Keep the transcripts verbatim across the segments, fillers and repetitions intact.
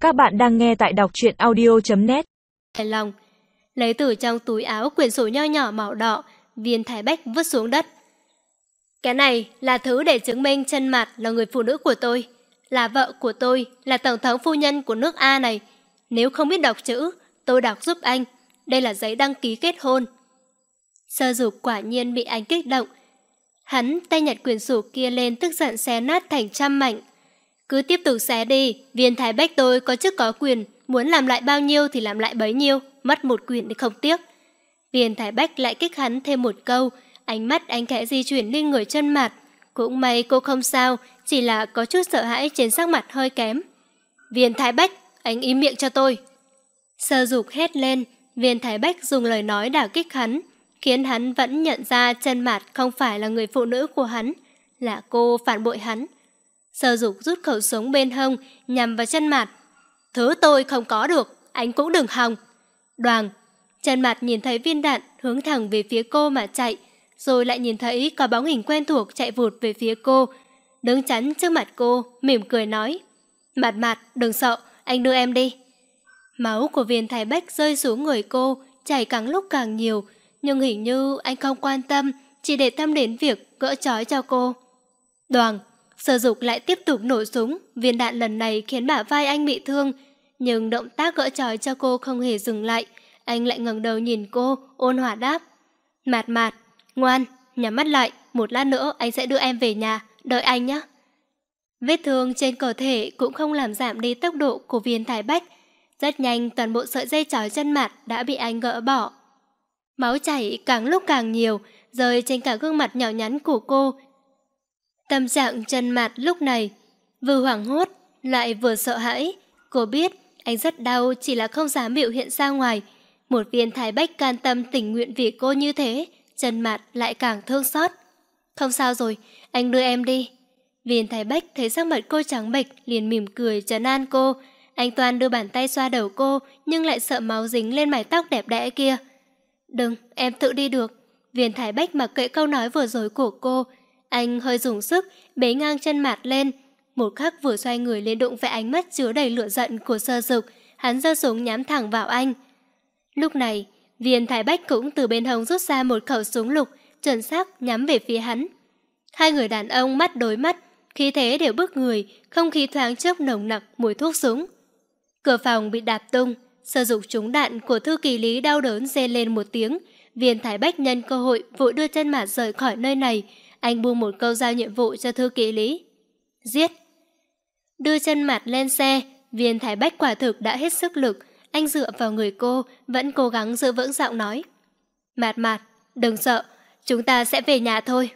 Các bạn đang nghe tại đọc truyện audio chấm net. Hài lòng, lấy từ trong túi áo quyển sổ nho nhỏ màu đỏ, Viên Thái Bách vứt xuống đất. Cái này là thứ để chứng minh Chân Mạt là người phụ nữ của tôi, là vợ của tôi, là tổng thống phu nhân của nước A này. Nếu không biết đọc chữ, tôi đọc giúp anh. Đây là giấy đăng ký kết hôn. Sơ Dục quả nhiên bị anh kích động. Hắn tay nhặt quyển sổ kia lên, tức giận xé nát thành trăm mảnh. Cứ tiếp tục xé đi, Viên Thái Bách tôi có chức có quyền, muốn làm lại bao nhiêu thì làm lại bấy nhiêu, mất một quyển thì không tiếc. Viên Thái Bách lại kích hắn thêm một câu, ánh mắt anh khẽ di chuyển lên người Chân Mạt. Cũng may cô không sao, chỉ là có chút sợ hãi trên sắc mặt hơi kém. Viên Thái Bách, anh im miệng cho tôi. Sơ Dục hét lên, Viên Thái Bách dùng lời nói đả kích hắn, khiến hắn vẫn nhận ra Chân Mạt không phải là người phụ nữ của hắn, là cô phản bội hắn. Sơ Dục rút khẩu súng bên hông, nhằm vào Chân Mạt. Thứ tôi không có được, anh cũng đừng hòng. Đoàng, Chân Mạt nhìn thấy viên đạn hướng thẳng về phía cô mà chạy, rồi lại nhìn thấy có bóng hình quen thuộc chạy vụt về phía cô, đứng chắn trước mặt cô, mỉm cười nói. Mạt Mạt, đừng sợ, anh đưa em đi. Máu của Viên Thái Bách rơi xuống người cô, chảy càng lúc càng nhiều, nhưng hình như anh không quan tâm, chỉ để tâm đến việc gỡ trói cho cô. Đoàng, Sơ Dục lại tiếp tục nổ súng, viên đạn lần này khiến bả vai anh bị thương, nhưng động tác gỡ trói cho cô không hề dừng lại. Anh lại ngẩng đầu nhìn cô, ôn hòa đáp. Mạt Mạt, ngoan, nhắm mắt lại, một lát nữa anh sẽ đưa em về nhà, đợi anh nhé. Vết thương trên cơ thể cũng không làm giảm đi tốc độ của Viên Thái Bách. Rất nhanh toàn bộ sợi dây trói Chân Mạt đã bị anh gỡ bỏ. Máu chảy càng lúc càng nhiều, rơi trên cả gương mặt nhỏ nhắn của cô. Tâm trạng Chân Mạt lúc này vừa hoảng hốt lại vừa sợ hãi. Cô biết anh rất đau, chỉ là không dám biểu hiện ra ngoài. Một Viên Thái Bách can tâm tình nguyện vì cô như thế, Chân Mạt lại càng thương xót. Không sao rồi, anh đưa em đi. Viên Thái Bách thấy sắc mặt cô trắng bệch, liền mỉm cười trấn an cô. Anh toàn đưa bàn tay xoa đầu cô, nhưng lại sợ máu dính lên mái tóc đẹp đẽ kia. Đừng, em tự đi được. Viên Thái Bách mặc kệ câu nói vừa rồi của cô. Anh hơi dùng sức, bế ngang Chân Mạt lên. Một khắc vừa xoay người lên đụng với ánh mắt chứa đầy lửa giận của Sơ Dục, hắn giơ súng nhắm thẳng vào anh. Lúc này, Viên Thái Bách cũng từ bên hông rút ra một khẩu súng lục, chuẩn xác nhắm về phía hắn. Hai người đàn ông mắt đối mắt, khí thế đều bức người, không khí thoáng chốc nồng nặc mùi thuốc súng. Cửa phòng bị đạp tung, Sơ Dục trúng đạn của thư ký Lý đau đớn rên lên một tiếng. Viên Thái Bách nhân cơ hội vội đưa Chân Mạt rời khỏi nơi này. Anh buông một câu giao nhiệm vụ cho thư ký Lý. Giết. Đưa Chân Mạt lên xe, Viên Thái Bách quả thực đã hết sức lực. Anh dựa vào người cô, vẫn cố gắng giữ vững giọng nói. Mạt Mạt, đừng sợ, chúng ta sẽ về nhà thôi.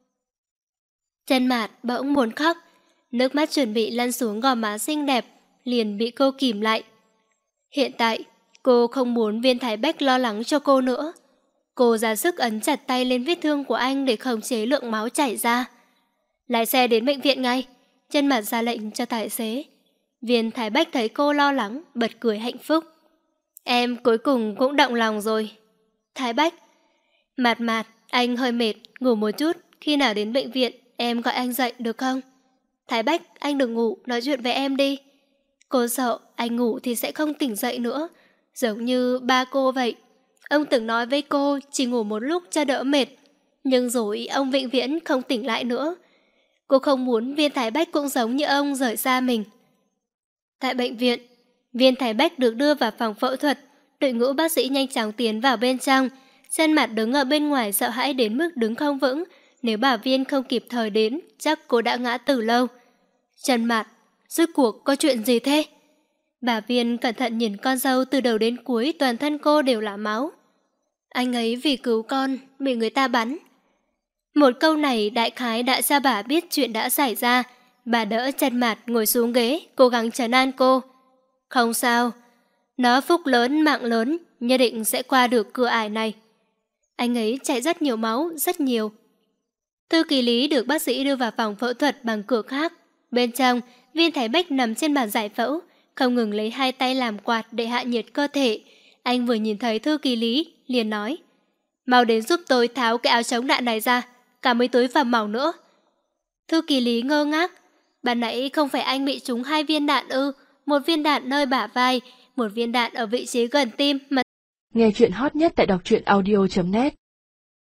Chân Mạt bỗng muốn khóc, nước mắt chuẩn bị lăn xuống gò má xinh đẹp, liền bị cô kìm lại. Hiện tại, cô không muốn Viên Thái Bách lo lắng cho cô nữa. Cô ra sức ấn chặt tay lên vết thương của anh để khống chế lượng máu chảy ra. Lái xe đến bệnh viện ngay, Chân Mạt ra lệnh cho tài xế. Viên Thái Bách thấy cô lo lắng, bật cười hạnh phúc. Em cuối cùng cũng động lòng rồi. Thái Bách. Mạt Mạt, anh hơi mệt, ngủ một chút, khi nào đến bệnh viện em gọi anh dậy được không? Thái Bách, anh đừng ngủ, nói chuyện với em đi. Cô sợ anh ngủ thì sẽ không tỉnh dậy nữa, giống như ba cô vậy. Ông từng nói với cô chỉ ngủ một lúc cho đỡ mệt, nhưng rồi ông vĩnh viễn không tỉnh lại nữa. Cô không muốn Viên Thái Bách cũng giống như ông rời xa mình. Tại bệnh viện, Viên Thái Bách được đưa vào phòng phẫu thuật. Đội ngũ bác sĩ nhanh chóng tiến vào bên trong. Chân Mạt đứng ở bên ngoài sợ hãi đến mức đứng không vững. Nếu bà Viên không kịp thời đến, chắc cô đã ngã từ lâu. Chân Mạt, rốt cuộc có chuyện gì thế? Bà Viên cẩn thận nhìn con dâu, từ đầu đến cuối toàn thân cô đều là máu. Anh ấy vì cứu con, bị người ta bắn. Một câu này đại khái đã cho bà biết chuyện đã xảy ra. Bà đỡ Chân Mạt ngồi xuống ghế, cố gắng trấn an cô. Không sao, nó phúc lớn mạng lớn, nhất định sẽ qua được cửa ải này. Anh ấy chảy rất nhiều máu, rất nhiều. Thư ký Lý được bác sĩ đưa vào phòng phẫu thuật bằng cửa khác. Bên trong, Viên Thái Bách nằm trên bàn giải phẫu, không ngừng lấy hai tay làm quạt để hạ nhiệt cơ thể. Anh vừa nhìn thấy thư ký Lý, liền nói. Mau đến giúp tôi tháo cái áo chống đạn này ra, cả mấy túi phẩm mỏng nữa. Thư ký Lý ngơ ngác. Ban nãy không phải anh bị trúng hai viên đạn ư? một viên đạn nơi bả vai, một viên đạn ở vị trí gần tim mà Nghe chuyện hot nhất tại đọc truyện audio chấm net